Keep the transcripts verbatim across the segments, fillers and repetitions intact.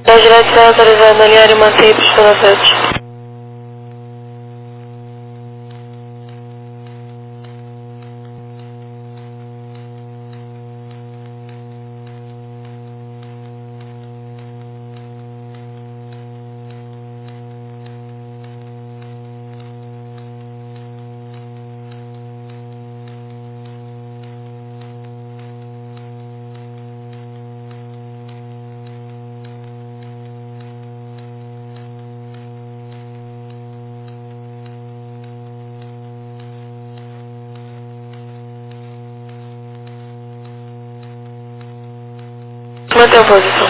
A direção é autorizada a alinhar e manter pista sete. Manter a posição.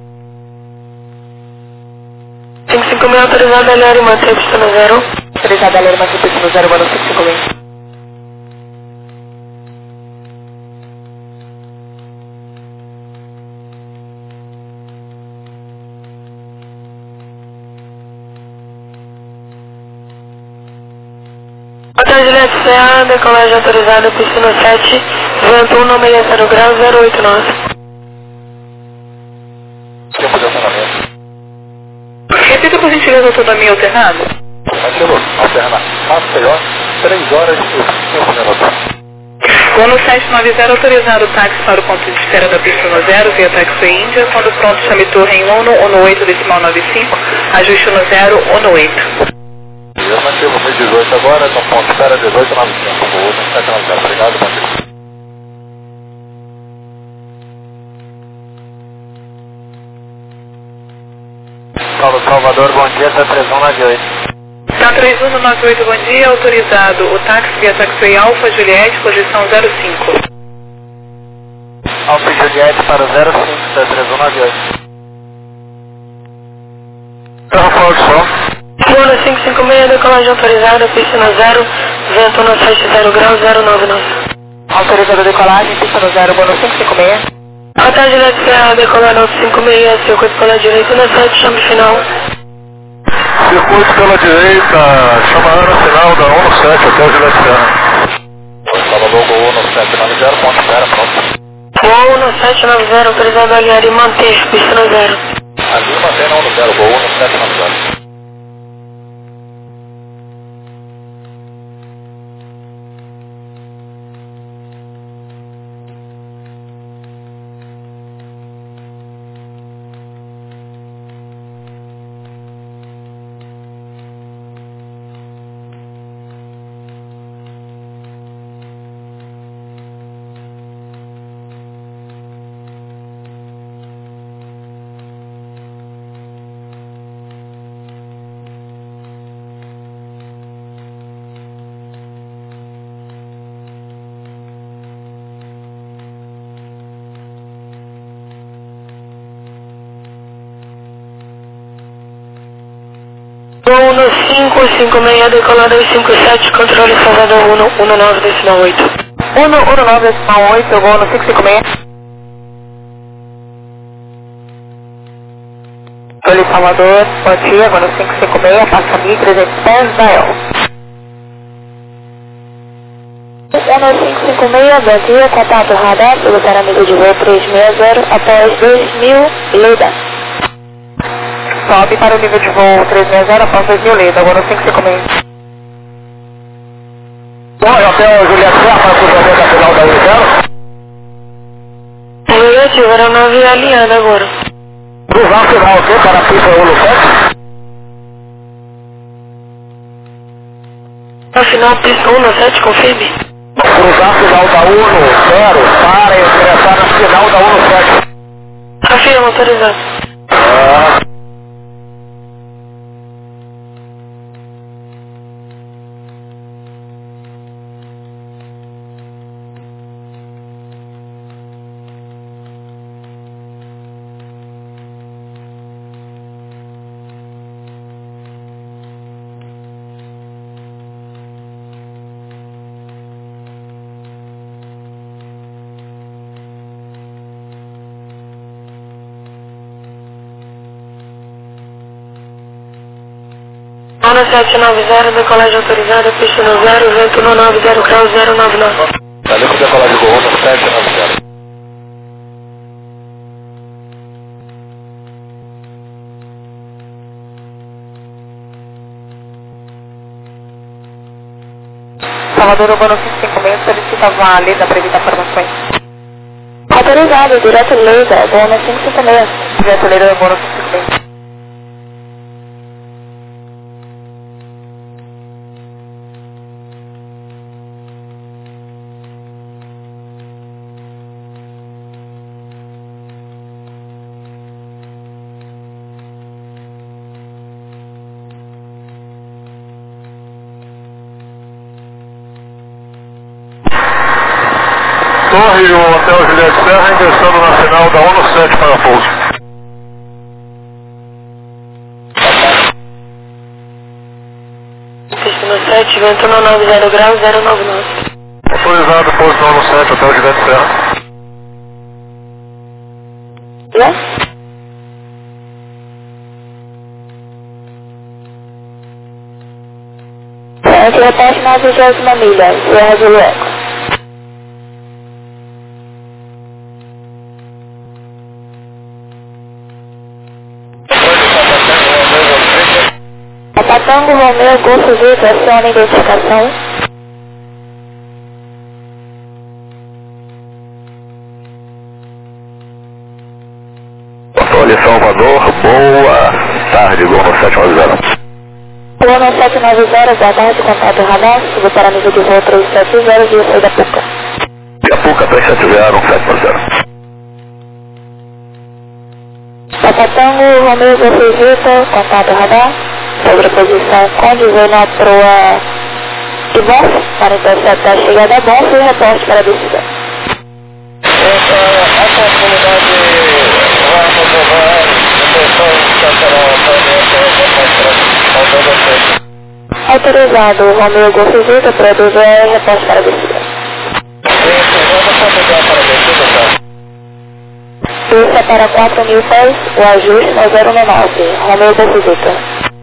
cinco cinco seis autorizado a alinhar e manter pista no zero. Autorizado a alinhar e manter pista no zero, bono cinco cinco seis. Hotel Juliette C A, decolagem autorizada, pista no sete, vento um nove zero grau, zero oito nove. Repita por gentileza autonomia alternada. Aquilo, alterna. Maceió, três horas e cinco minutos. Voo sete nove zero autorizado o táxi para o ponto de espera da pista no zero via Taxiway Índia. Quando pronto, chame torre em Uno, Uno oito decimal nove cinco, ajuste no zero, Uno oito. Afirmativo, mil e dezoito agora, no ponto de espera dezoito nove cinco. Voo sete nove zero, obrigado, bom dia. Salvador, bom dia, tá três um nove oito. Tá três um nove oito, bom dia, autorizado o táxi via Taxiway Alfa Juliette, posição zero cinco. Alfa Juliette para o zero cinco, tá três um nove oito. Rafael de Sol. Uno cinco cinco seis, decolagem autorizada, pista no zero, vento no sete zero grau, zero nove nove. Autorizado a decolagem, pista no zero, bono cinco cinco seis. Hotel Juliette C A, decolar nove cinco seis, circuito pela direita no sete, chame final. Circuito pela direita, chama Ana final da um sete, Hotel Juliette C A. Salvador, Gol um sete nove zero, ponto espera, pronto. Gol um sete nove zero, autorizado a alinhar e manter pista no zero. Ali mantém na um zero, Gol um sete nove zero. Uno cinco cinco seis, decolar dois cinco sete, controle Salvador Uno, Uno nove decimal oito. Uno, Uno nove decimal oito, voo no cinco cinco seis. Controle Salvador, bom dia, voo no cinco cinco seis, passa mil trezentos pés, dial. Uno cinco cinco seis, bom dia, contato radar, pelo parâmetro de voo trezentos e sessenta, após dois mil, Leda. Sobe para o nível de voo trezentos e sessenta, após dois mil Leda, agora cinco cinco seis. Bom, Hotel Juliette C A, para o cruzamento da final da um zero. Negativo, era nove alinhada agora. Cruzar final aqui para a pista um sete. Afinal, pista um sete, confirme. Cruzar final da um zero para ingressar na final da um sete. Afirma, autorizado. Ah. Uno sete nove zero, decolagem autorizada, pista no zero, vento no nove zero grau, zero nove nove. Valeu por decolagem Gol um sete nove zero. Controlador urbano cinco cinco seis, solicitava a lei da prevista informações. Autorizado, direto lei da urbano cinco cinco seis. Direto lei da urbano cinco cinco seis. Torre e o Hotel Juliette Serra ingressando na final da um um sete para pouso. Destino sete, vento no nove zero grau, zero nove nove. Autorizado, pouso no um um sete, Hotel Juliette Serra. Yes? Sete, repete na vigésima milha, Serra Juliette. Tango Romeo Golfo Victor, aciona identificação. Controle Salvador, boa tarde, Gono sete nove zero. Gono sete nove zero, boa tarde, contato radar, subo para nível de voo três sete zero, via saída Puca. Via Puca três sete zero, um sete nove zero. Papa Tango Romeo Golfo Victor, contato radar. Sobre a posição condizendo na proa de Bonf, para interceptar a chegada a Bonf e reporte para a descida. A comunidade autorizado, Romeo Golfo Victor, para doze e reporte para a descida. Pista para quatro mil pés, o ajuste no zero nove, Romeo Golfo Victor.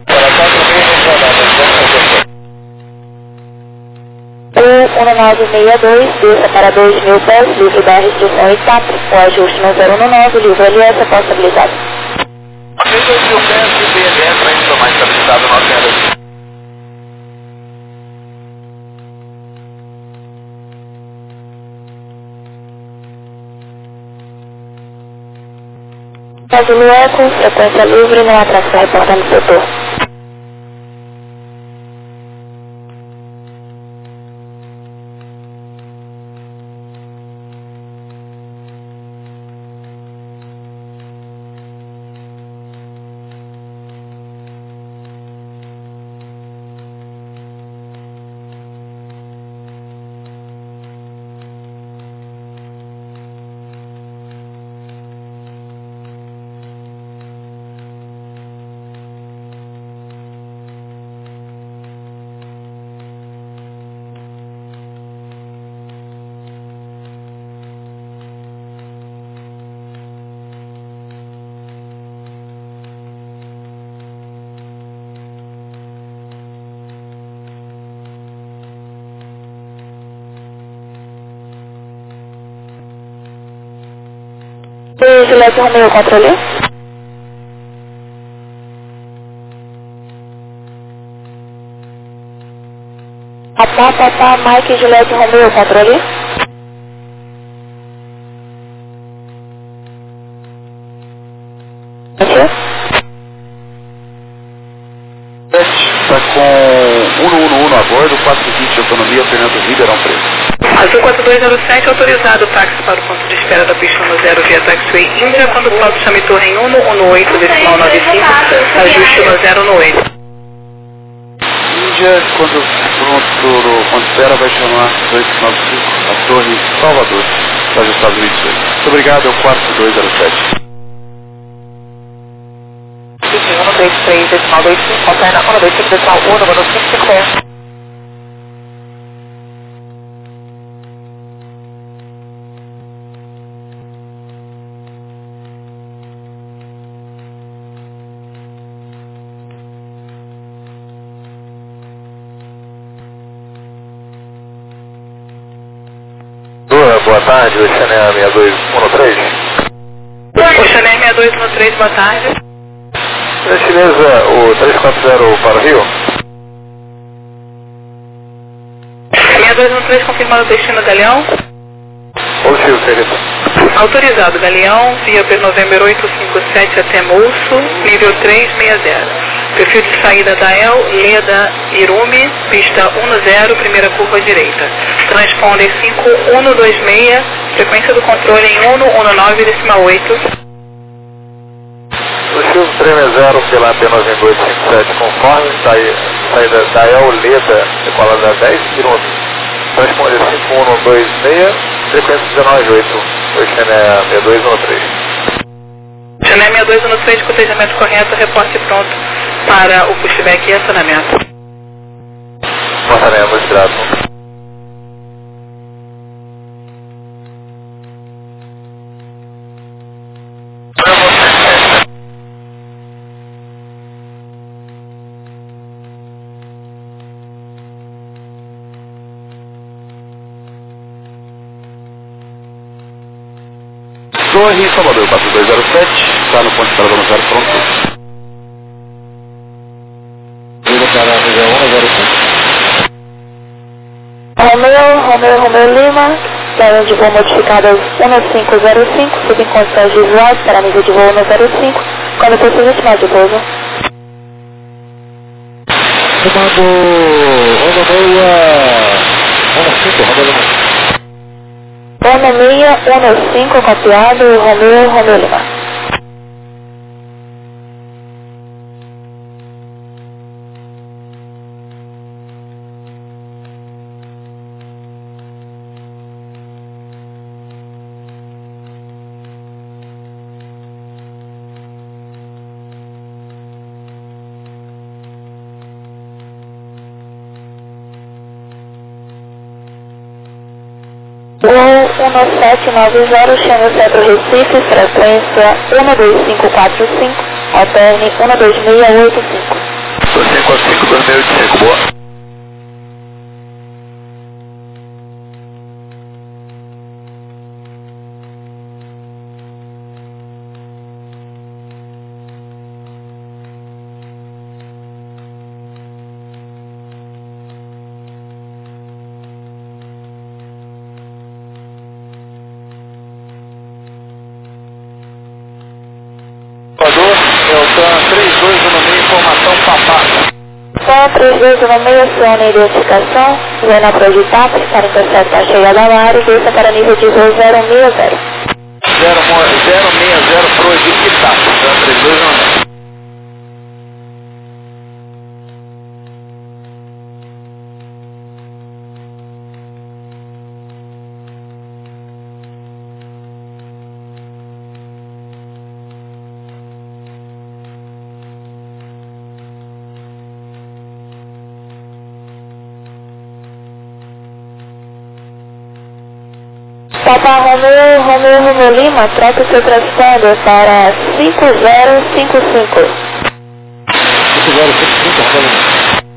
O um nove seis dois, pista para dois mil pés, livre da restrição e T A P, o ajuste no zero nove, livre L S, possibilidade. dois mil pés de B D S para a gente tomar estabilizado na tela. Módulo Eco, frequência livre, não há tráfego reportando no setor. Juliette Romeo, controle. Papá, papá, Mike, Juliette Romeo, controle. Está com um um um a bordo, quatrocentos e vinte de autonomia, Fernando Ribeirão Preto. Azul quatro dois zero sete, autorizado o táxi para o ponto de espera da pista no zero via Taxiway Índia, quando o Cláudio chame torre em um um oito, decimal nove cinco, ajuste no zero um oito. Índia, quando pronto do ponto de espera, vai chamar oito nove cinco, a torre Salvador, para os Estados Unidos. Muito obrigado, é o quatro dois zero sete. um dois três, decimal dois cinco, alterna um dois cinco, decimal um, número cinco cinco seis. Boa tarde, o Chanel seis dois um três. O Chanel seis dois um três, boa tarde. Gentileza, o três quatro zero para o Rio. seis dois um três, confirmando o destino Galeão. Positivo, Felipe. Autorizado, Galeão, via November oito cinco sete até Mulso, nível três seis zero. Perfil de saída da El, Leda, Irumi, pista um zero, primeira curva direita. Transponder cinco um dois seis, frequência do controle em um um nove oito. Positivo três seis zero pela P nove dois cinco sete, conforme saída, saída da El, Leda, decolada dez, Irumi. Transponder cinco um dois seis, frequência dezenove oito, o Xené seis dois um três. Xené seis dois um três, cotejamento correto, reporte pronto para o pushback e acionamento. Acionamento, obrigado. Torre, Salvador, quatro dois zero sete, está no ponto de parada no zero, pronto. Liga para a região um zero cinco. Romeu, Romeu, Romeu Lima, plano de voo modificadas um cinco zero cinco, sob condições visuais, para nível de voo um zero cinco, quando precisa estimar de pouso. Comando Romeu um cinco, Romeu Lima. Romeu um cinco, copiado, Romeu, Romeu Lima. Gol um sete nove zero, chama Centro Recife, frequência um dois cinco quatro cinco, alterne um dois seis oito cinco. dois cinco quatro cinco, dois seis oito cinco, boa. Deltan três dois um seis, informação papá. Só três dois um seis, aciona a identificação, vem na Progitap, para interceptar a chegada ao ar e desça para nível de voo zero seis zero. zero seis zero Progitap, três dois um seis. Papa Romeu, Romeu, Romeu Lima, troca o seu transponder para cinco zero cinco cinco. cinco zero cinco cinco, Romeu Lima.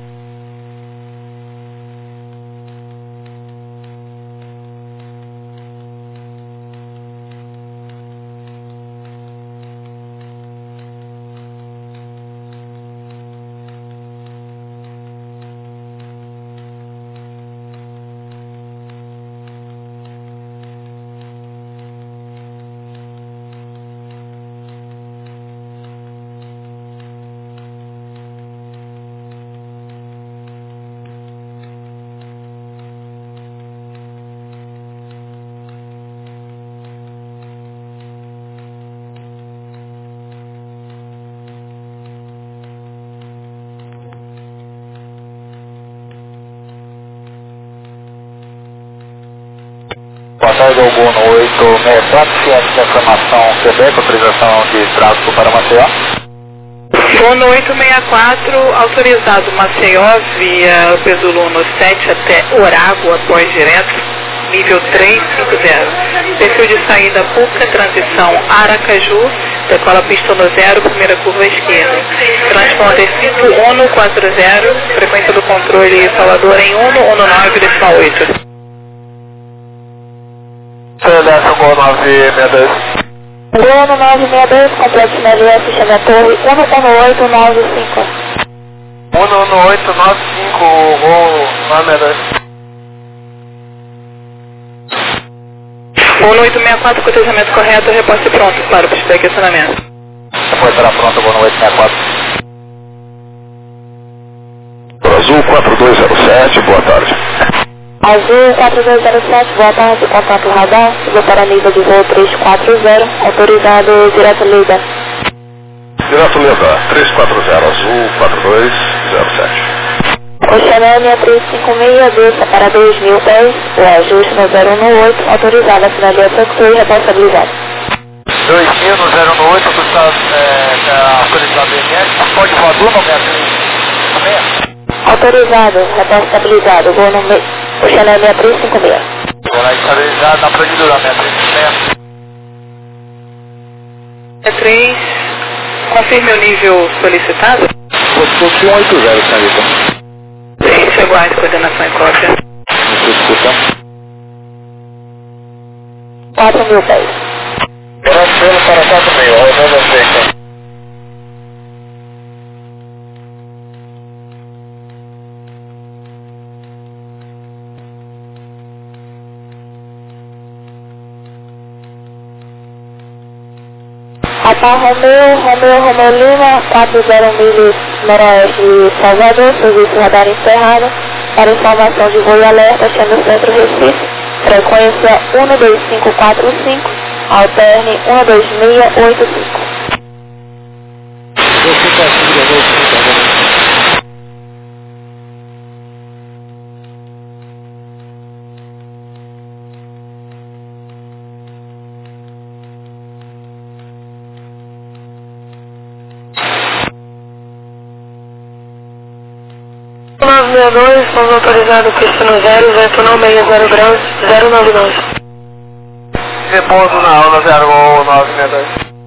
Boa tarde, Algono oito seis quatro, ciente de informação Quebec, autorização de tráfego para Maceió. Gono oito seis quatro, autorizado Maceió via Pesulo sete até Orago, após direto, nível três cinco zero. Perfil de saída Puca, transição Aracaju, decola pista no zero, primeira curva esquerda. Transponder cinco um quatro zero, frequência do controle Salvador em um um nove oito. Seleção Gol nove seis dois. Gol nove seis dois, complexo M L S, chama a torre um um oito nove cinco. um um oito nove cinco, Gol nove seis dois. Voo no oito seis quatro, cotejamento correto, reposte pronto para o pushback e acionamento. Foi estará pronto, voo no oito seis quatro. Azul quatro dois zero sete, boa tarde. Azul quatro dois zero sete, boa tarde, contato radar, subiu para nível de voo três quatro zero, autorizado direto Lida. Direto Leda, três quatro zero, Azul quatro dois zero sete. Oceania três cinco seis, desça para dois mil pés, o ajuste no zero um oito, autorizado, sinalização e responsabilizado. dois mil no zero um oito, autorizado B M S, pode voador no meio? Autorizado, responsabilizado, voo no meio, Oceania três cinco seis. Vou lá estabilizado na provedura, minha três cinco seis. É três, confirme o nível solicitado. Fosse um oito zero, senhorita. Gente, aguarde coordenação e cópia. Você escuta? quatro mil pés. Tranquilo para quatro mil, rodando a seca. Alfa Romeo, Romeo, Romeo Lima, quatro zero milhas noroeste Salvador, serviço radar encerrado, para informação de voo e alerta, chama Centro Recife, frequência um dois cinco quatro cinco, alterne um dois seis oito cinco. nove seis dois, vamos autorizado pista no zero, vento não meia zero graus, zero nove nove. Repouso na onda zero um nove seis dois.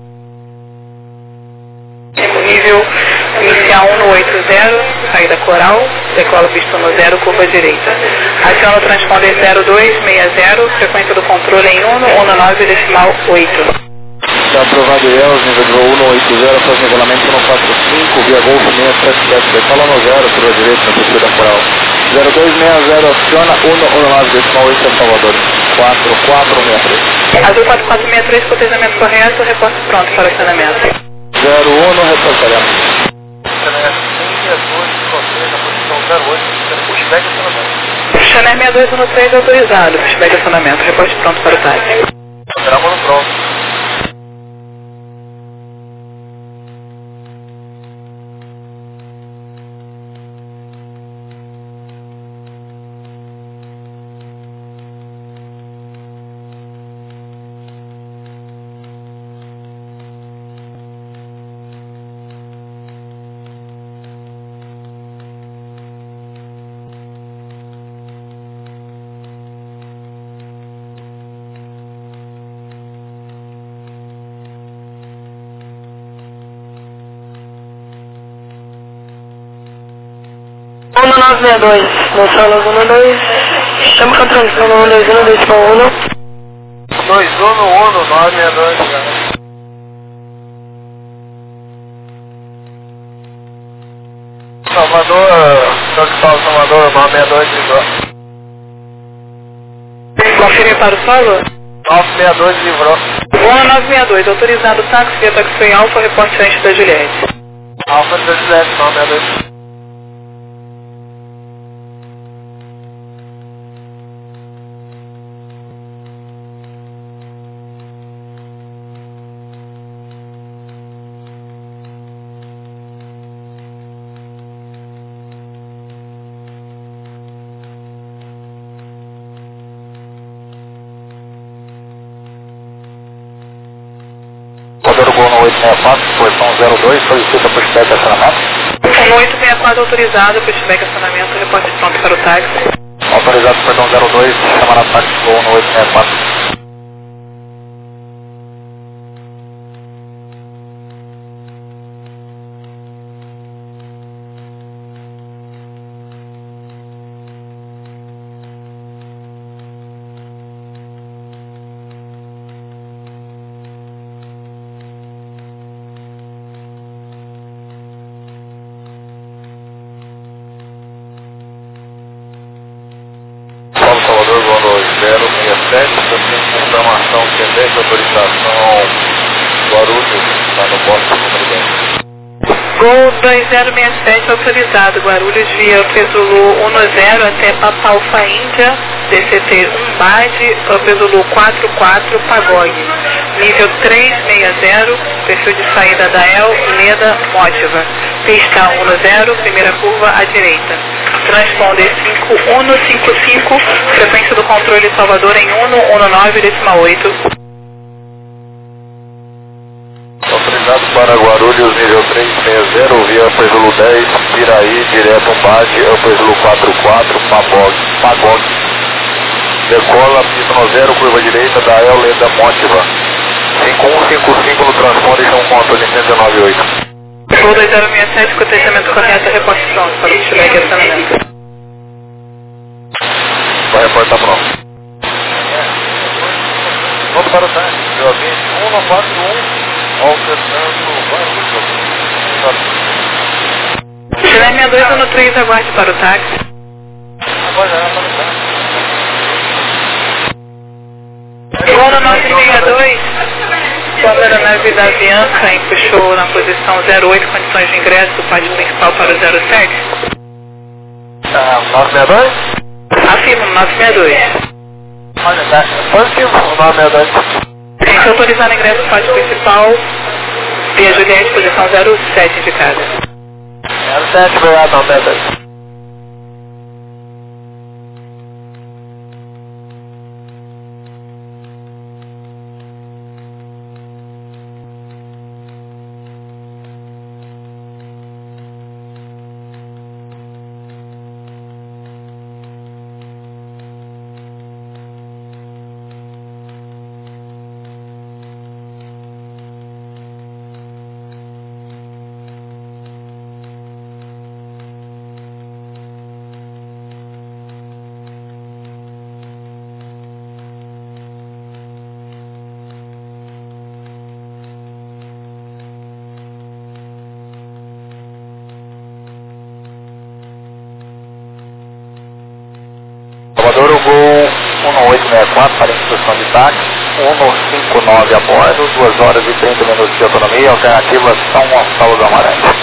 Nível inicial um no oito zero, saída coral, decola pista no zero, curva direita. Aciona o transponder zero dois seis zero, frequência do controle em um um nove decimal oito. Está aprovado I E L, nível de voo um oito zero, faz nivelamento um quatro cinco, via Golf seis sete sete, decola no zero, curva direita, na pista coral. zero dois seis zero, aciona um um nove decimal oito, Salvador. quatro quatro seis três. Azul quatro quatro seis três, cotejamento correto, reporte pronto para acionamento. zero um, reportaremos. Chanel sessenta e dois um três autorizado, pushback e acionamento, reporte pronto para o táxi. Esperamos no pronto. um nove seis dois, no solo um dois, estamos com a transição no um dois um, decimal um. dois um um no nove seis dois. Salvador, Capital Salvador, nove seis dois, livrou. Confirme para o solo? nove seis dois, livrou. Voo nove seis dois, autorizado táxi via taxi Alfa, reporte antes da Juliette. Alfa da Juliette, nove seis dois. Rodeiro Gol no oito seis quatro, posição zero dois, solicita pushback e acionamento. No oito seis quatro autorizado, pushback e acionamento, reporte pronto para o táxi. Autorizado, perdão, zero dois, chamar ataque Gol no oito seis quatro. Salvador, Gol no zero seis sete, autorização tendente, autorização Guarulhos, está no posto número dez. Gol dois zero seis sete autorizado, Guarulhos via Pezulu um zero até Papa Alfa Índia, D C T um Bade, Pezulu quatro quatro Pagog. Nível trezentos e sessenta, perfil de saída da El, Leda, Mótiva. Pista um zero, primeira curva à direita. Transponder cinco um cinco cinco, frequência do controle Salvador em um um nove decimal oito. Autorizado para Guarulhos, nível trezentos e sessenta, via Pezulu dez, Piraí, direto Umbade, Pezulu quatro quatro, Pagog. Pagog. Decola, pista zero, curva direita, da El, Leda, Mótiva. cinco um cinco cinco no transponder, São Conto, licença nove oito. Gol dois zero seis sete, com atendimento correto, reporte pronto, para o estiver de acionamento. Vai reportar pronto. Vamos para o táxi, meu vinte um no quatro um, alternando Guarulhos. Estiver sessenta e dois um três, aguarde para o táxi. Aguardar para o táxi. Gol no nove seis dois, quando a aeronave da Avianca empuxou na posição zero oito, condições de ingresso do pátio principal para o zero sete. Ah, nove seis dois? Afirmo, nove seis dois. Olha, tá. Positivo, nove seis dois. Tem que autorizar o ingresso do pátio principal via Juliette, posição zero sete indicada. zero sete, obrigado, nove seis dois. Salvador, o Gol um oito seis quatro para instrução de táxi, um cinco nove a bordo, duas horas e trinta minutos de autonomia, alternativa São Gonçalo do Amarante.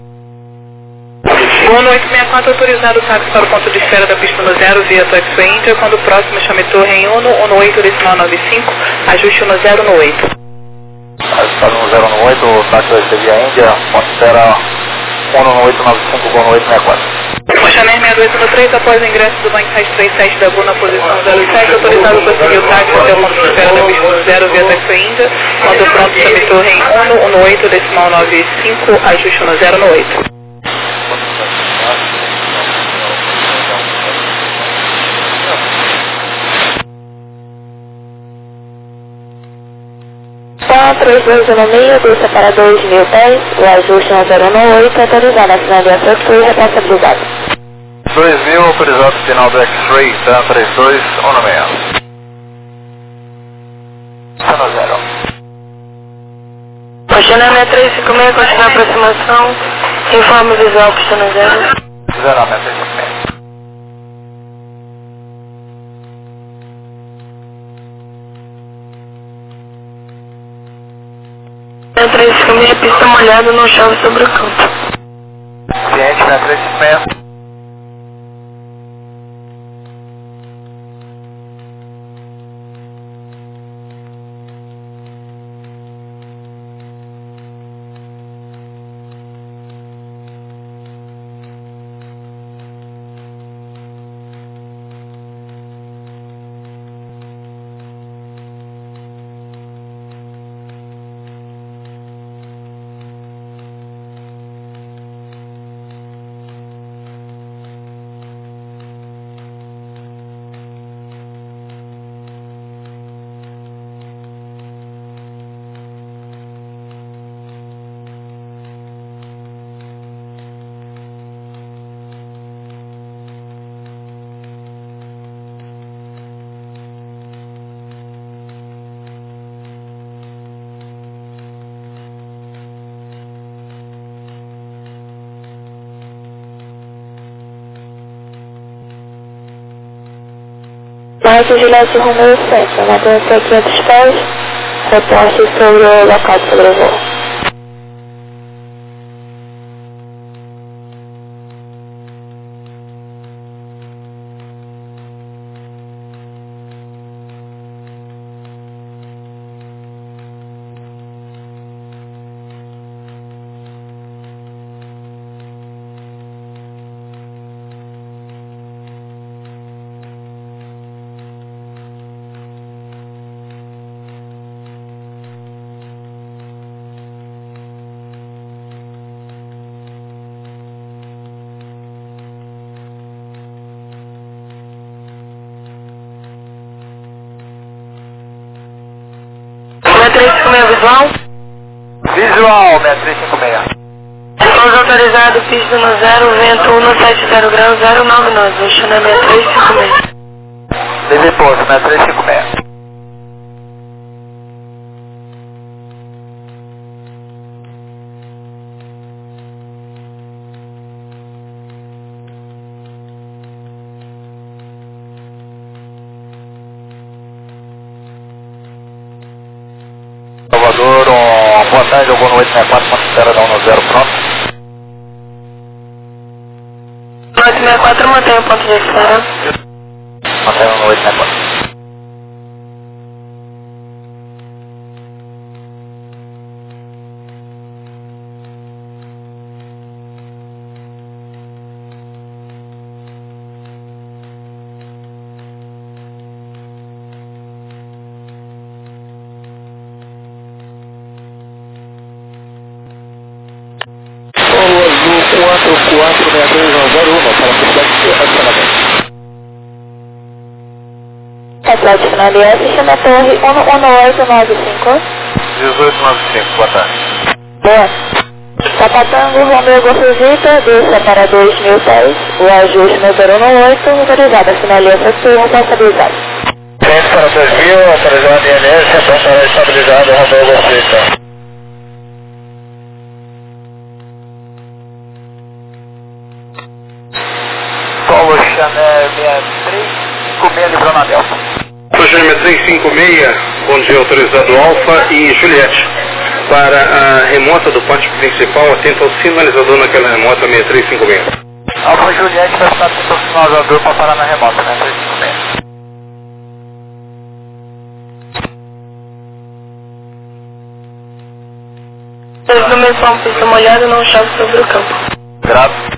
Gol no oito seis quatro, autorizado o táxi para o ponto de espera da pista no zero via Taxiway Índia, quando o próximo chame torre em um um oito decimal nove cinco, ajuste no zero no oito. Está no zero no oito, o táxi vai ser via Índia, ponto de espera um um oito nove cinco, Gol no oito seis quatro. Mochaner sessenta e dois um três, após o ingresso do Bank Site trinta e sete da Gol na posição zero sete, autorizado para seguir o táxi até o ponto de espera da pista no zero via Taxiway Índia, quando pronto chame torre em um um oito decimal nove cinco, ajuste no zero no oito. três dois um seis, desça para dois mil e dez, o ajuste no zero um oito, autorizado a finalização que foi responsabilizado. dois mil, autorizado final do X-Ray, tá? três dois um seis. Está no zero. Questionamento três cinco seis, continua a aproximação, informe visual que está no zero. zero, três cinco seis. três cinco seis, pista molhada, não chove sobre o campo. Ciente, né? três cinco seis. Marcos Juliette Romeu Centro, mantenha-se a quinhentos pés, reporte sobre o local de sobrevoo. três cinco seis visual? Visual, seis cinco seis. Pouso autorizado, piso no zero, vento um no sete zero graus, zero nove nove, oceano seis três cinco seis. Deve pouso, seis cinco seis. Salvador, um, boa tarde, eu vou no oito seis quatro, ponto zero, dá um no zero, pronto. oito seis quatro, mantenha o ponto de espera. Mantenha no oito seis quatro. quatro quatro seis três zero um, para a cidade de acionamento. Atlético Final S, chama a torre um um oito nove cinco. dezoito nove cinco, boa tarde. Boa. Sapatango, Romeu Golfo desça para dois mil pés, o ajuste no zero um oito, autorizado a finalização turno responsabilizado. Frente para dois mil, autorizado I N S, ação para estabilizado, Romeu Golfo. Paulo Chanel seis três cinco seis, livrando a Delta. Paulo Chanel três cinco seis, bom dia, autorizado Alfa e Juliette. Para a remota do pátio principal, atenta ao sinalizador naquela remota seis três cinco seis. Alfa Juliette vai estar atento ao sinalizador para parar na remota, seis três cinco seis. Dois números são pista molhada, não chove sobre o campo. Grave.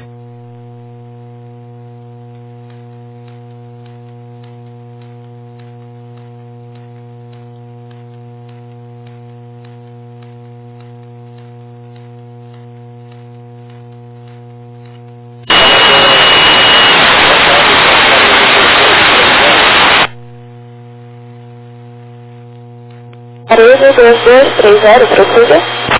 Parede dois dois três zero, prossiga.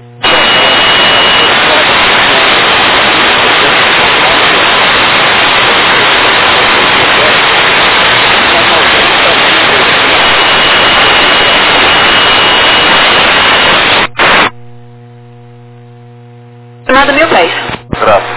Nada mil pés. Graças.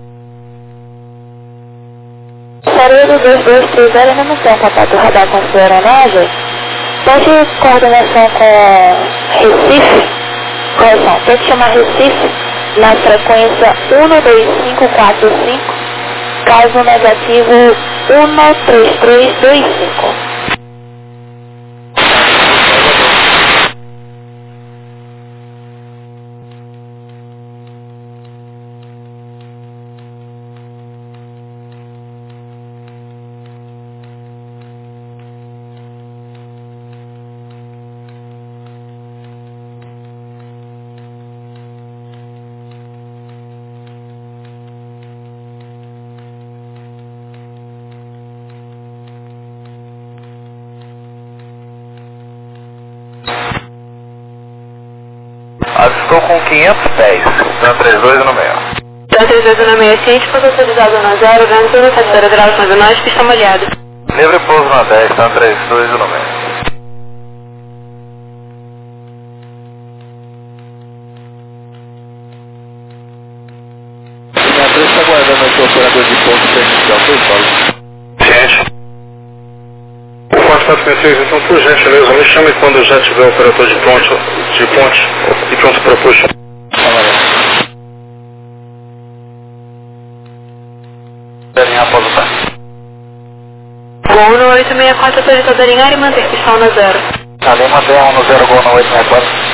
Parede dois dois três zero, ainda não tem contato radar com a sua aeronave. Pode coordenação com Recife, correção, tem que chamar Recife na frequência um dois cinco quatro cinco, caso negativo um três três dois cinco. Estou com quinhentos pés, então três dois no meio. Então três dois no meio, ciente, pouso autorizado na zero, vento no sete zero graus, nove nove, pista molhada. Livre pouso na dez, então três dois no meio. Minha três está aguardando aqui o operador de ponto para iniciar o Paulo. Ciente. O quatro quatro seis três, então, por gentileza, me chame quando já tiver o operador de ponte, de ponte e pronto para puxar. Após o par. Gol no oito seis quatro, autorizado a alinhar e manter pistão na zero. Ali mantém um no zero, gol no oito seis quatro.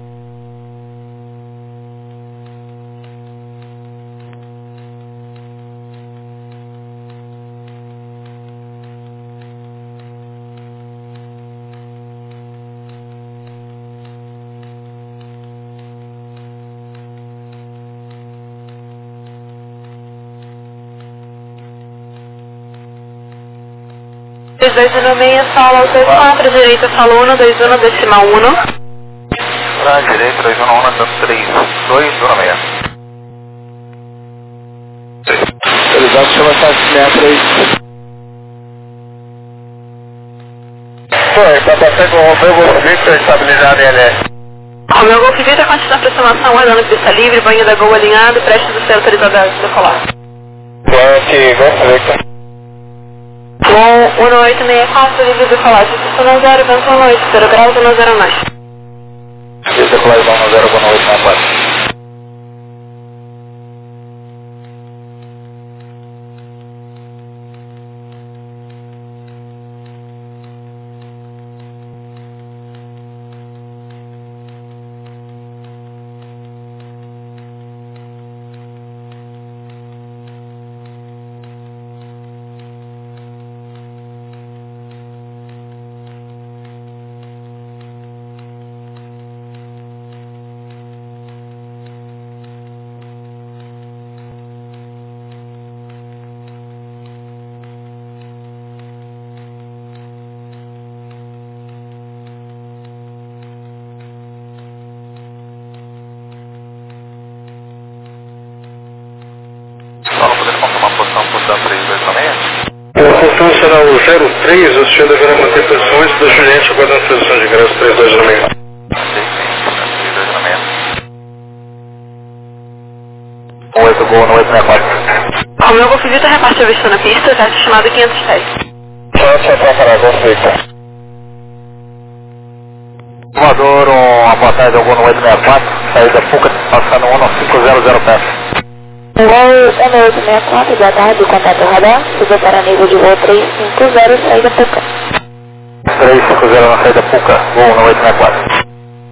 dois dois um seis, fala dois quatro, direita, fala um dois um, decimal um. Para direita, dois um um, tanto três dois um seis. Autorizado, chama sete três. Foi, tá passando com o Romeu Golf Victor, estabilizado em L S. Romeu Golf Victor, condição de aproximação, guardando pista livre, banho da Gol alinhado, prestes a ser autorizado a decolar. Boante, Golf Victor. Gol um oito seis quatro, livre de decolar, pista na zero, vento um oito, zero graus, um zero mais. Livre de decolar, um zero, gol no oito seis quatro. Só não poder confirmar a posição por dar três dois seis? O portão será o zero três, o senhor deverá manter posição antes da Juliette, aguardando posição de ingresso três dois seis. três dois seis. oito gol no oito seis quatro. Romeu Golf Victor, reparte a vista na pista, já estimado quinhentos dez. Tchau, tchau, para Golf Victor. Voador, uma boa tarde, gol no oito seis quatro, saída Puca, passando um cinco zero zero pé. Gol um oito seis quatro, boa tarde, contato radar, suba para nível de voo três cinco zero, saída Puca. três cinco zero na saída Puca, gol no oito seis quatro.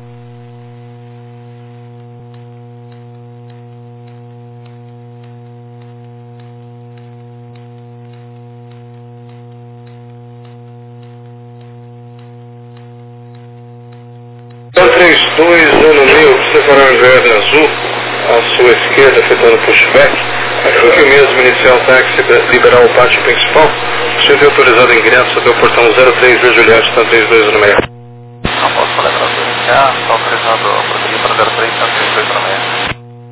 três dois um no meio, você fará um inverno azul à sua esquerda, afetando o pushback. Assim que o mesmo iniciar o táxi liberar o pátio principal, o senhor é autorizado em ingresso até o portão zero três V Juliette, está três dois um seis. Não posso falar para você iniciar, está autorizado a prosseguir para zero três, está três dois um seis.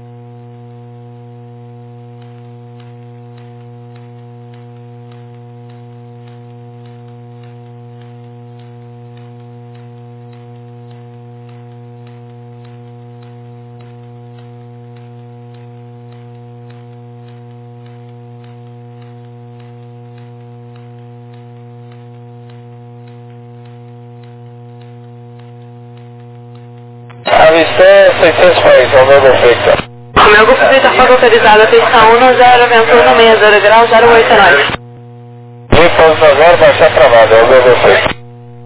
Avistei seiscentos pés, Romeu Golf Victor. Romeu Golf Victor, fogo autorizado a pista um zero, vento um seis zero graus, zero oito nove. Vim pouso zero, baixar travada, Romeu Golf Victor.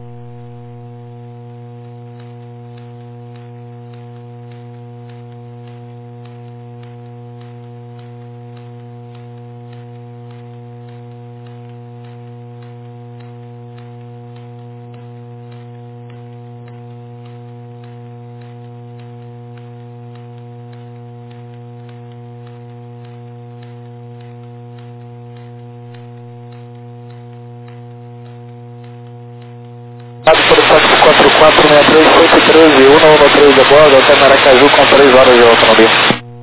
Por quatro quatro quatro seis três oito treze, um um três de bordo, até Maracaju com três horas de autonomia.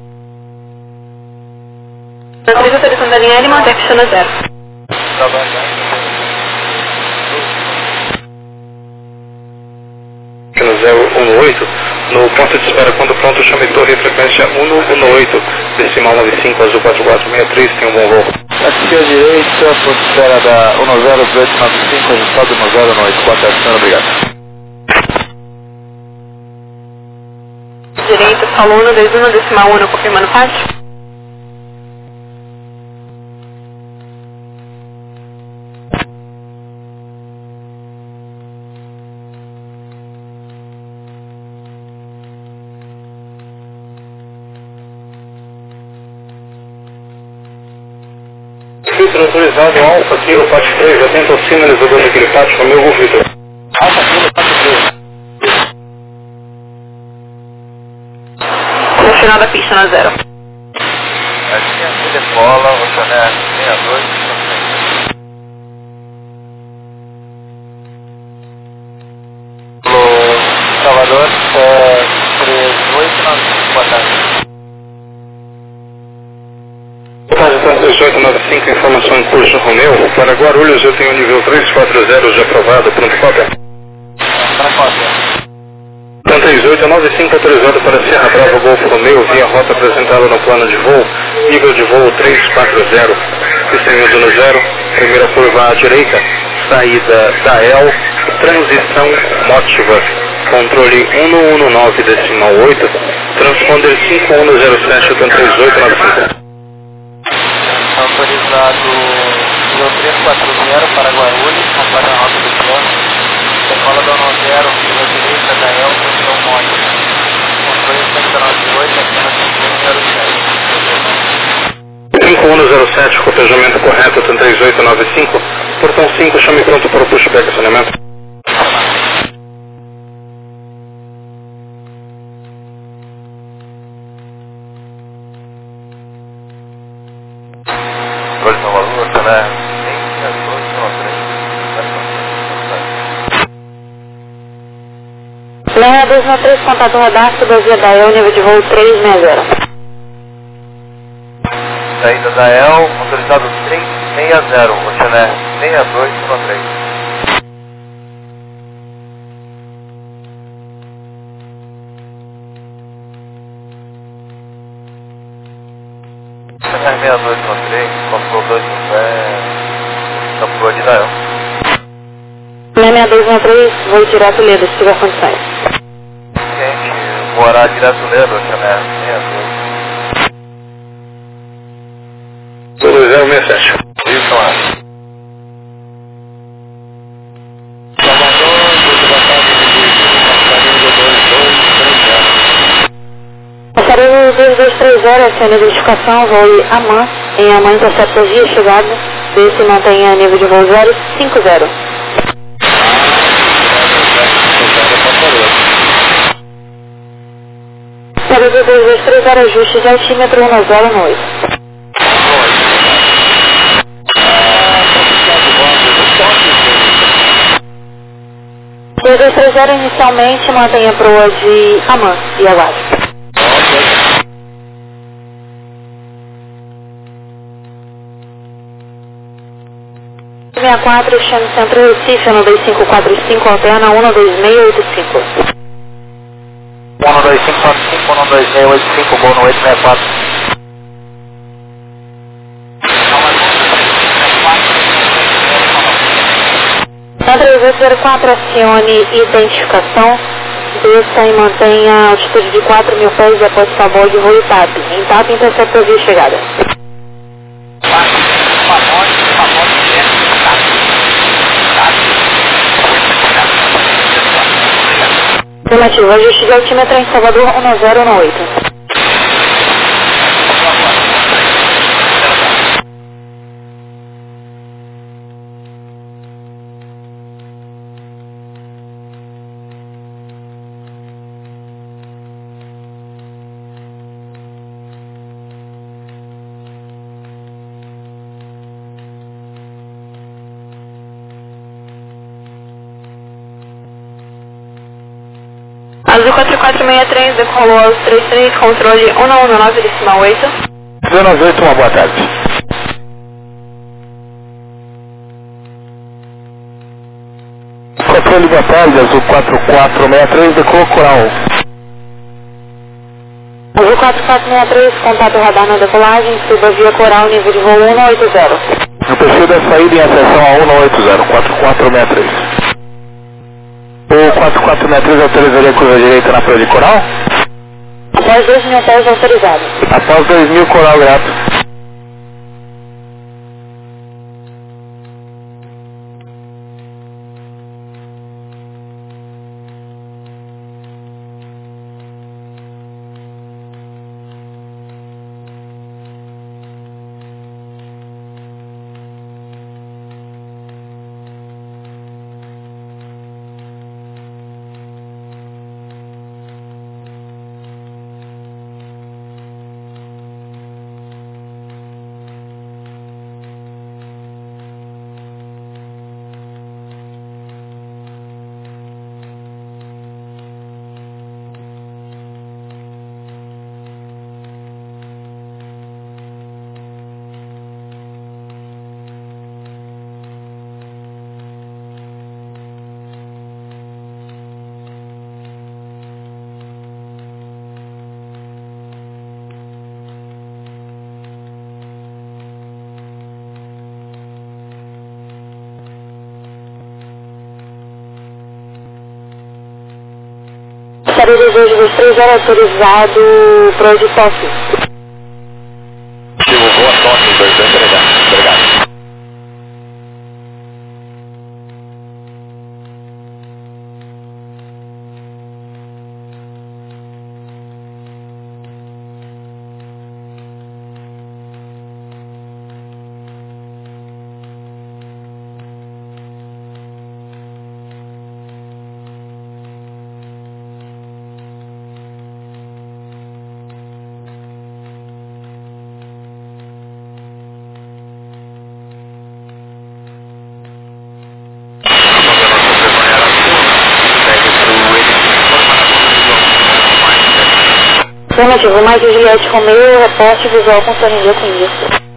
três autorizando a linha e manter pista na zero. Tá bom, zero um oito, no ponto de espera, quando pronto, chame torre frequência um um oito, decimal nove cinco, azul quatro quatro seis três, tem um bom voo. Esquerda direita, ponto de espera da um zero oito nove cinco, resultado um zero oito quatro sete, obrigado. Direita, falou um dois um, decimal um, confirmando parte. Filtro autorizado Alfa Kilo Pátio três, atento ao sinalizador daquele pátio, Romeu Golf Vitor. Alfa Kilo Pátio três. No final da pista, na zero. Aqui aqui decola, Oceané sessenta e dois, Salvador, três oito nove cinco, boa tarde. três oito nove cinco, informação em curso Romeu. Para Guarulhos eu tenho nível três quatro zero já aprovado, pronto cópia. Para cópia. três oito nove cinco autorizado para Serra Brava Golf Romeu, via rota apresentada no plano de voo, nível de voo três quatro zero, sistema no zero, primeira curva à direita, saída da E L, transição Motiva, controle um um nove decimal oito, transponder cinco um zero sete oito três oito nove cinco. Autorizado nível três quatro zero para Guarulhos, conforme a rota do plano. Decola da um zero, nível direita da E L, posição móvel. Controle cinco nove oito, acima cinco um zero sete. cinco um zero sete, cotejamento correto, três oito nove cinco. Portão cinco, chame pronto para o pushback acionamento. Gol Salvador, Oceané sessenta e dois, Leia dois nove três, contato radar, subvia da E L, nível de voo três seis zero. saída da E L, autorizado três seis zero, Oceané sessenta e dois, três. sessenta e dois, três, passou dois no pé, capturou ali da E L. sessenta e dois três, voo direto Leda, se tiver condições. Gente, voará direto Leda, Oceané sessenta e dois. dois zero seis sete. Isso, mano. Passarinho dois dois três zero, aciona a identificação, voo Amã, em Amã intercepta via chegada, vê se mantém a nível de voo zero cinco zero. Passarinho dois dois três zero, ajuste de altímetro um zero no oito. dois dois três zero inicialmente mantém a proa de Amã e aguarde. sessenta e quatro, chame Centro Recife, um dois cinco quatro cinco, alterna um dois seis oito cinco. um dois cinco quatro cinco, um dois seis oito cinco, bom no oito seis quatro. três oito zero quatro, acione identificação, desça e mantenha a altitude de quatro mil pés após favor de voo TAP. Em TAP, intercepta via chegada. Afirmativo, ajuste de altímetro em Salvador um zero um oito. Azul quatro quatro seis três, decolou aos três três, controle um um nove decimal oito. zero oito, uma boa tarde. Controle, boa tarde, Azul quatro quatro seis três, decolou Coral. Azul quatro quatro seis três, contato radar na decolagem, suba via coral, nível de voo um oito zero. No perfil da saída em acessão a um oito zero, quatro quatro seis três. O quatro quatro seis três autorizaria a curva direita na praia de coral? Após dois mil pés autorizado. Após dois mil, coral, grato. Para o desejo dos três zero autorizado para o de Tóquio. Boa sorte, dois dois, obrigado. Afirmativo, mais o Juliette Romeo, reporte visual com Sonindia com Índia.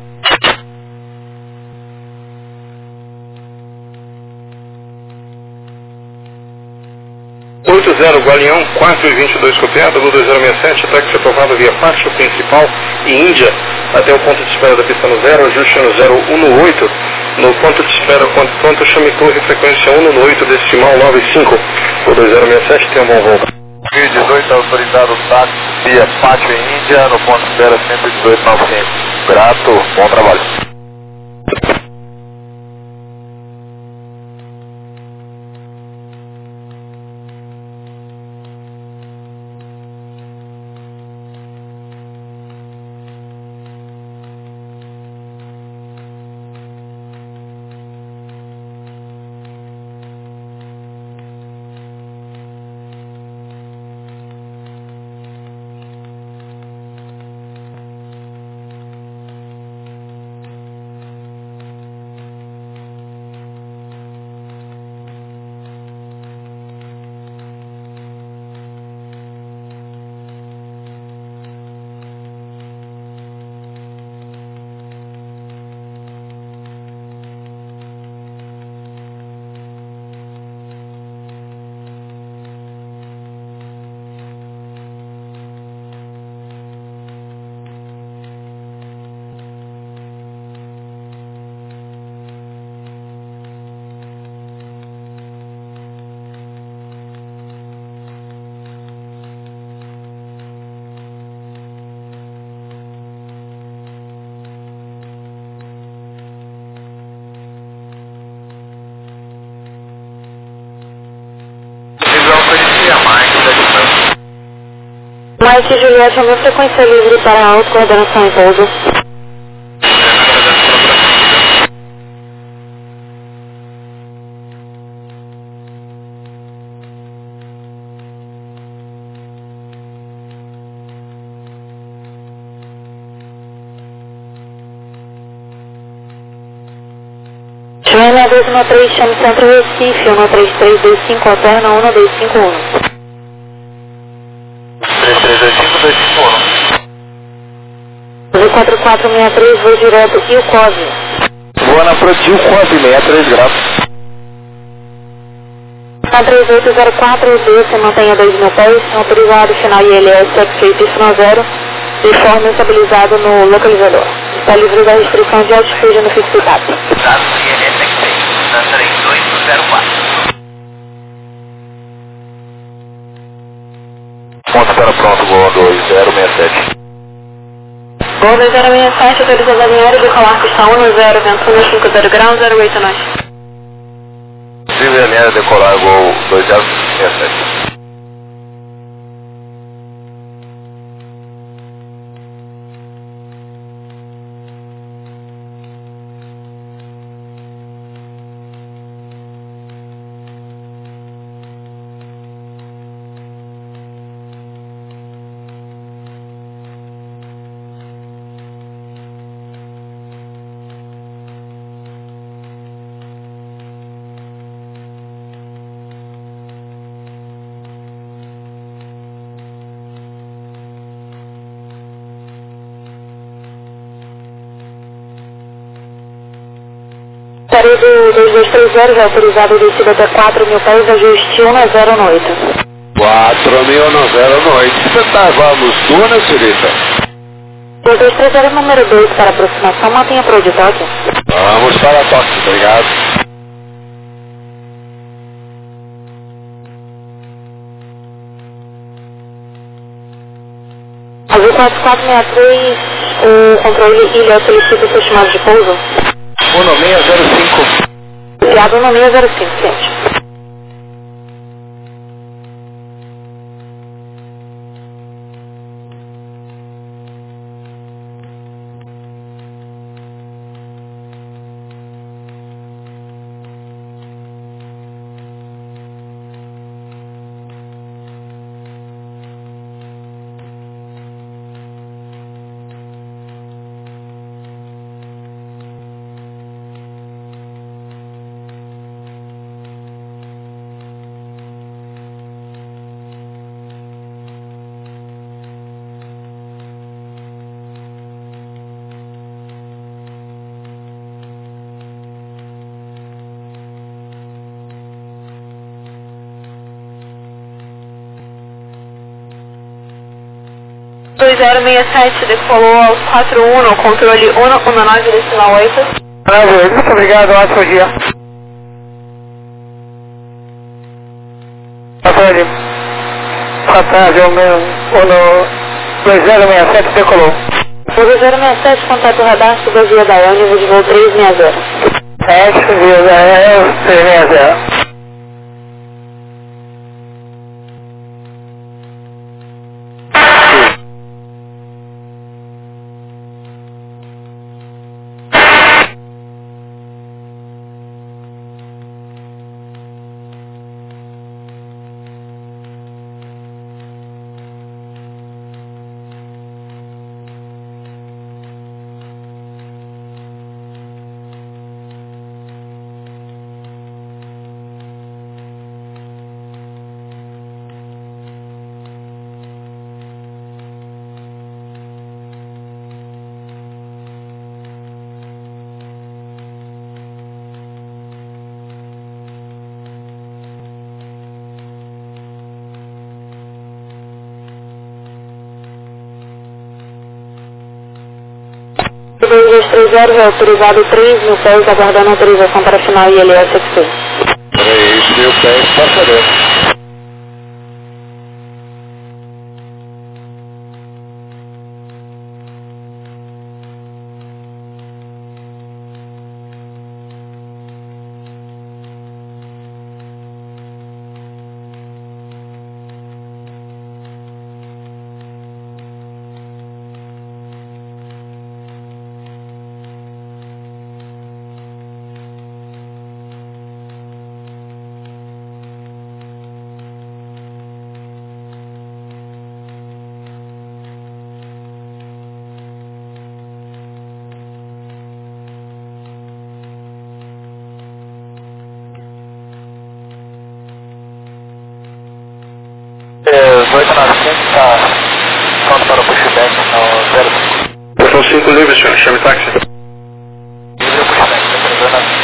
oito zero Guardião, quatro e vinte e dois copiado, Lu dois zero seis sete, ataque aprovado via pátio principal e Índia, até o ponto de espera da pista no zero, ajuste no zero um no oito, no ponto de espera, ponto chame torre, frequência um no oito, decimal nove cinco, Lu dois zero seis sete, tem um bom voo. dezoito autorizado táxi via pátio em Índia, no ponto de espera cento e dezoito nove cinco. Grato, bom trabalho. Mike Juliette, a minha frequência livre para autocoordenação em pouso. Joana dois um três, chame Centro Recife, um três três dois cinco, alterna um dois cinco um. três três dois cinco dois cinco um. V quatro quatro seis três, voo direto e o Cove. Voa na Protil Cove, sessenta e três graus. A três oito zero quatro, D, se mantenha dois mil pés, autorizado, final I L S, X oito Y zero, Informe estabilizado no localizador. Está livre da restrição de altitude no fixo P I T. Dados I N S X seis, na três oito zero quatro. Ponto para pronto, Gol dois zero seis sete. Gol dois zero seis sete, autorizado a alinhar e decolar pista um zero, vento um cinco zero graus, zero oito nós. Livre a linha decolar, Gol dois zero seis sete. Parede dois dois três zero, já autorizado descida até quatro mil pés, ajuste um zero no oito. quatro mil no zero no oito. Vamos, túnel, senhorita. dois dois três zero, número dois, para aproximação, mantenha para o de toque. Vamos para toque, obrigado. Azul quatro quatro seis três, o controle ilha solicita seu estimado de pouso. um seis zero cinco. Enviado no seis zero cinco, gente. dois zero seis sete, decolou aos quatro um no controle um um nove decimal oito. Maravilha, muito obrigado, ótimo dia. Rafael, boa tarde, o meu dois zero seis sete decolou. dois zero seis sete, contato radar, suba via Dael, nível de voo três seis zero. sete via Dael, três seis zero. dois dois três zero, já autorizado três mil pés, aguardando autorização para final I L S X seis. três mil pés, passadeiro. oito nove cinco está pronto para o pushback no zero cinco. São cinco livres, senhor. Chame táxi. Livre o pushback, autorizando a...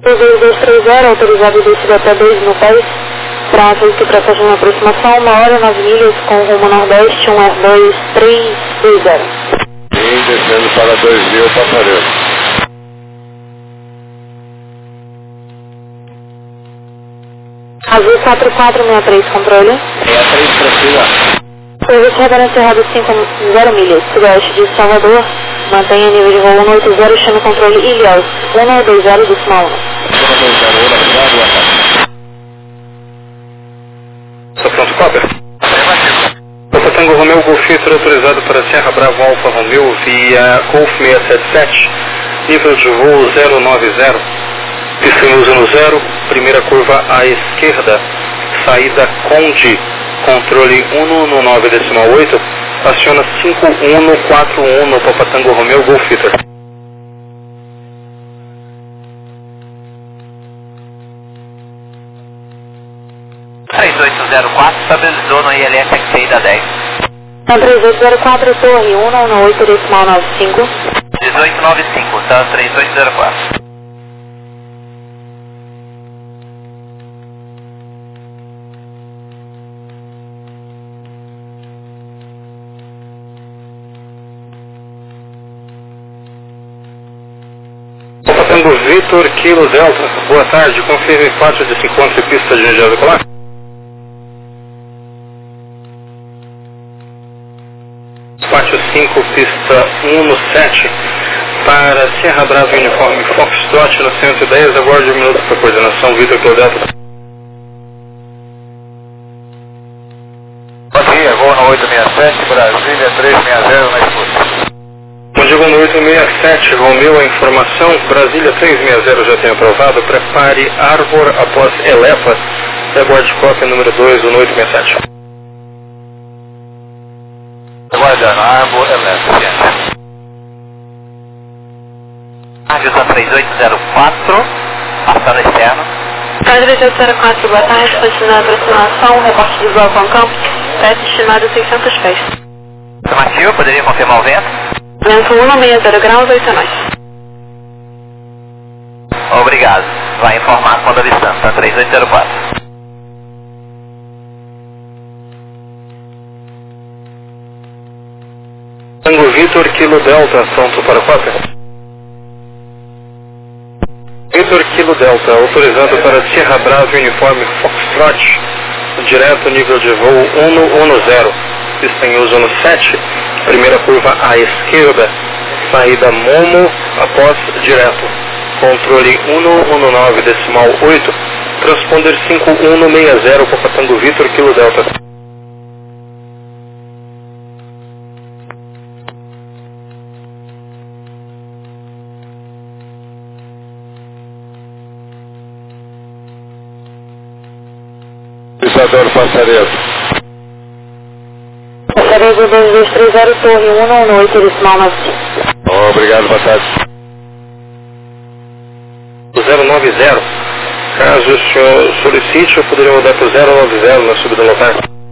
dois dois três zero, autorizado descido até dois mil pés. Tráfego para fazer uma aproximação, uma hora, nove milhas, com rumo nordeste, um R dois três dois zero. Sim, descendo para dois mil, passareiro. Azul quatro quatro seis três, controle. sessenta e três, prossiga. Serviço referência errado cinco zero milhas, sudoeste de Salvador. Mantenha nível de voo um oito zero, chama controle Ilhéus, um dois zero decimal um. um dois zero, obrigado, boa tarde. Está pronto, Copper? Papa Tango Romeo Golf Victor autorizado para Serra Bravo Alfa Romeo via Golf seiscentos e setenta e sete, nível de voo zero nove zero, pista em uso no zero, primeira curva à esquerda, saída Conde, controle um nove decimal oito, aciona cinco um quatro um no Papa Tango Romeo Golf Victor. três oito zero quatro, estabilizou no I L S X I da dez. três oito zero quatro, torre um nove oito decimal nove cinco. dezoito noventa e cinco, tá? três oito zero quatro. Tango Vitor Kilo Delta, boa tarde, confirme faixa de cinquenta e pista de energia veicular. Despacho cinco, pista um sete, para Serra Brava Uniforme Foxtrot no cento e dez, aguarde um minuto para coordenação, Vitor Kilo Delta. Bom dia, voo no oito seis sete, Brasília três seis zero na escuta. Condigo no oito seis sete, Romeu, a informação, Brasília três seis zero já tem aprovado, prepare Arbor após Elefa, aguarde cópia número dois, no oito seis sete. Aguardando, Arbor Elefa. Aviação três oito zero quatro, passando externo. três oito zero quatro, boa tarde, continua a aproximação, reporte visual com campo, sete estimado seiscentos pés. Afirmativa, poderia confirmar o vento? Vento um seis zero graus, oito nós. Obrigado. Vai informar quando avistando, tá? três oito zero quatro. Tango Vitor Kilo Delta, pronto para cópia. Vitor Kilo Delta, autorizado para Serra Brava Uniforme Foxtrot, direto nível de voo um zero, pista em uso no sete, primeira curva à esquerda, saída Momo após direto, controle um nove decimal oito, transponder cinco um seis zero, Papa Tango Vitor Kilo Delta. Isadora Passaredo. Passaredo dois dois três zero, torre um nove oito decimal nove cinco. Obrigado, boa tarde. zero nove zero, caso o senhor solicite, eu poderia mudar para o zero nove zero na subida local.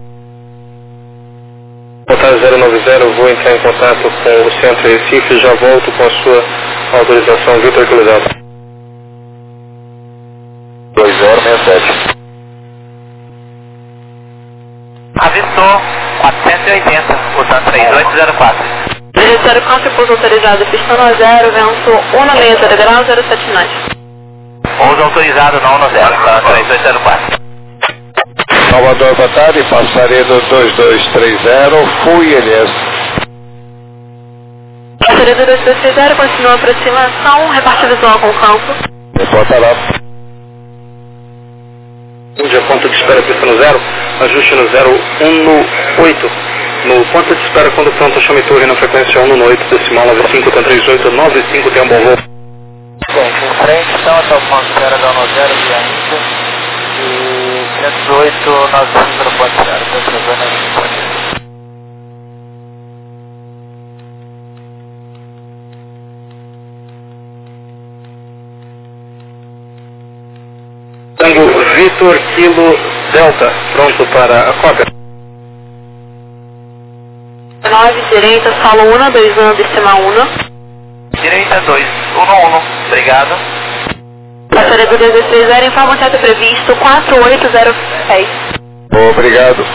Botar zero nove zero, eu vou entrar em contato com o Centro Recife e já volto com a sua autorização, Vitor Kilo Delta. dois zero seis sete. Avistou quatrocentos e oitenta, usando três oito zero quatro. três oito zero quatro, pouso autorizado, pista no zero, vento um seis zero graus, zero sete nós. Pouso autorizado não no zero, tá? três oito zero quatro. Salvador, boa tarde, Passaredo dois dois três zero, fui L S. Passaredo dois dois três zero, continua a aproximação, reparte visual com campo. Reporta lá. De ponto de espera pista no zero, ajuste no zero um oito. No ponto de espera quando pronto, chame torre na frequência um oito decimal nove cinco, tem três oito nove cinco, tem um bom voo. Bem, em frente então até o ponto de espera da um zero via Índia e cento e oito nove cinco no ponto de espera, estou trocando aí. Tango Vitor Kilo Delta, pronto para a cópia. nove, direita, solo um dois um decimal um. Direita dois um um, obrigado. Passaria do dezesseis zero, informa o teto previsto quatro oito zero seis. Obrigado.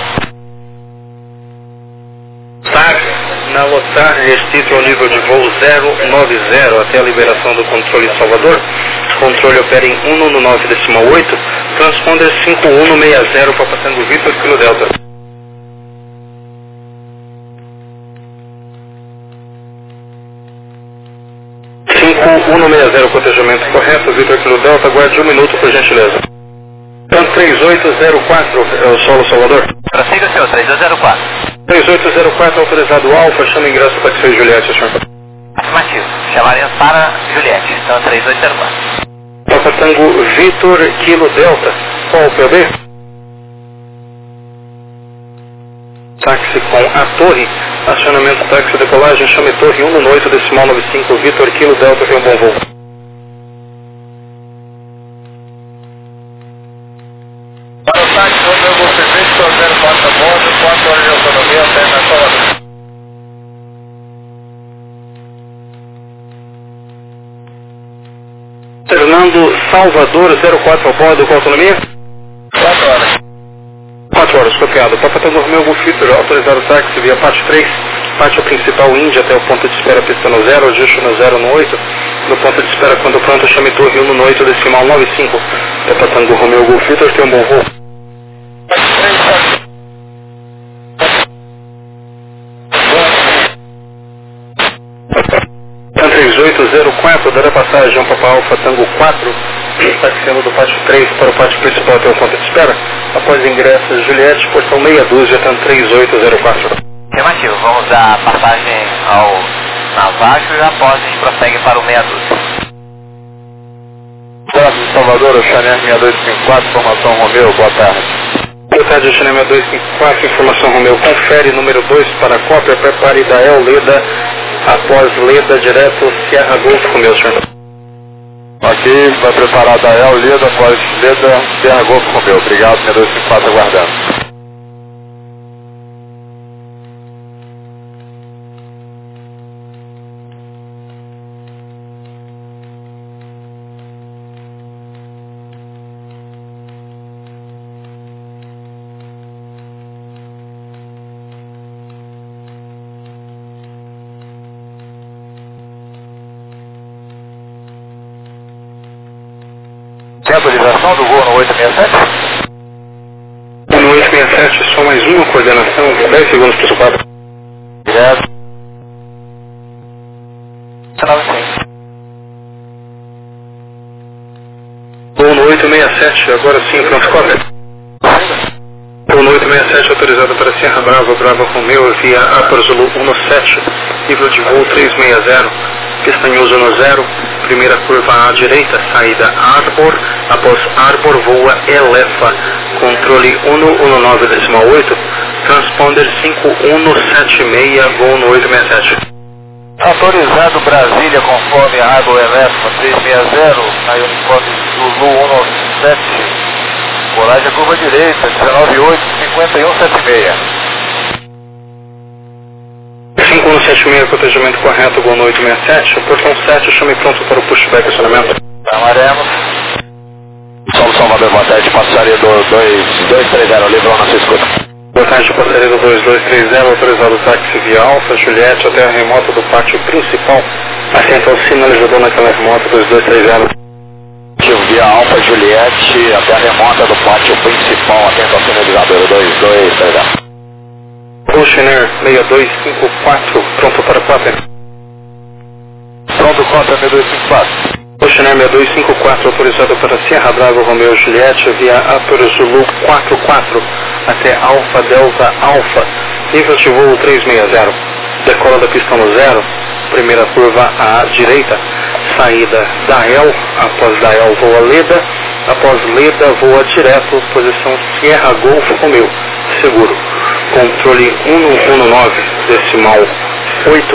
TAG, na LOTAR, restrito ao nível de voo zero nove zero até a liberação do controle Salvador. Controle opera em um no nove decimal oito, transponder cinco um seis zero para Tango Vitor, Kilo Delta. cinco um seis zero, cotejamento correto, Vitor, Kilo Delta, aguarde um minuto, por gentileza. Tanto três oito zero quatro, é o solo Salvador. Prossiga, senhor, três oito zero quatro. três oito zero quatro, autorizado Alfa, chama ingresso para que seja Juliette, senhor. Afirmativo. Chamaremos para Juliette, então três oito zero quatro. Papa Tango Vitor, Kilo Delta. Qual o P O B? Táxi com a torre. Acionamento táxi decolagem. Chame torre um no oito decimal nove cinco. Vitor, Kilo Delta, tem um bom voo. Para o táxi, o meu voo serviço, zero quatro a bordo, quatro horas de autonomia, até na Salvador. Fernando Salvador, zero quatro a bordo, com autonomia? quatro horas. quatro horas, copiado. Papa Tango Romeo Golf Vitor, autorizado táxi via parte três, pátio principal Índia até o ponto de espera pista no zero, ajuste no zero no oito. No ponto de espera, quando pronto, chame torre um no oito, decimal nove cinco. Papa Tango Romeo Golf Vitor, tem um bom voo. três oito zero quatro, dará passagem Papa Alfa Tango quatro, taxiando do pátio três para o pátio principal até o ponto de espera. Após ingresso, Juliette, portão meia dúzia, tanto três oito zero quatro. Afirmativo. Vamos dar passagem ao Navajo e após a gente prossegue para o meia dúzia. Próximo Salvador, o Chanel seis dois cinco quatro, formação Romeu, boa tarde. Boa tarde, Chanel seis dois cinco quatro, informação Romeu, confere número dois para a cópia, prepare Dael Leda, após Leda, direto, Sierra Golf, Romeu, senhor. Ok, vai preparar Dael Leda, após Leda, Sierra Golf, Romeu. Obrigado, seis dois cinco quatro, aguardando. Atualização do voo no oito seis sete? No oito seis sete, só mais uma coordenação, dez segundos para o quadro. Direto. nove cinco. Voo no oito seis sete, agora sim, pronto, cópia. Voo no oito seis sete, autorizado para Sierra Brava, Brava Romeu, via Upper Zulu um no sete, nível de voo três seis zero, pista em uso no zero, primeira curva à direita, saída Arbor, após Arbor voa Elefa, controle um um nove decimal oito, transponder cinco um sete seis, voo no oito seis sete. Autorizado Brasília conforme Arbor Elefa três seis zero, aí uniforme Zulu um sete, colagem curva direita, dezenove oito, cinquenta e um setenta e seis. cinco um sete seis, protegimento correto, voo no oito seis sete, portão sete, chame pronto para o pushback acionamento. Chamaremos. Solo Salvador, boa tarde, passaria do dois três zero, livrou na sua escuta. Boa tarde, passaria do dois dois três zero, autorizado táxi via Alfa, Juliette, até a remota do pátio principal, assento ao sinalizador naquela remota dois dois três zero. Via Alfa, Juliette, até a remota do pátio principal, atento ao sinalizador dois dois três zero. Oceaner seis dois cinco quatro, pronto para cópia. Pronto, cópia seis dois cinco quatro. Oceaner seis dois cinco quatro, autorizado para Sierra Brava, Romeo Juliette, via Upper Zulu quatro quatro, até Alfa Delta Alfa, nível de voo três seis zero. Decola da pista no zero, primeira curva à direita, saída Dael, após Dael voa Leda, após Leda voa direto, posição Sierra Golf Romeo, seguro. Controle um um nove decimal oito,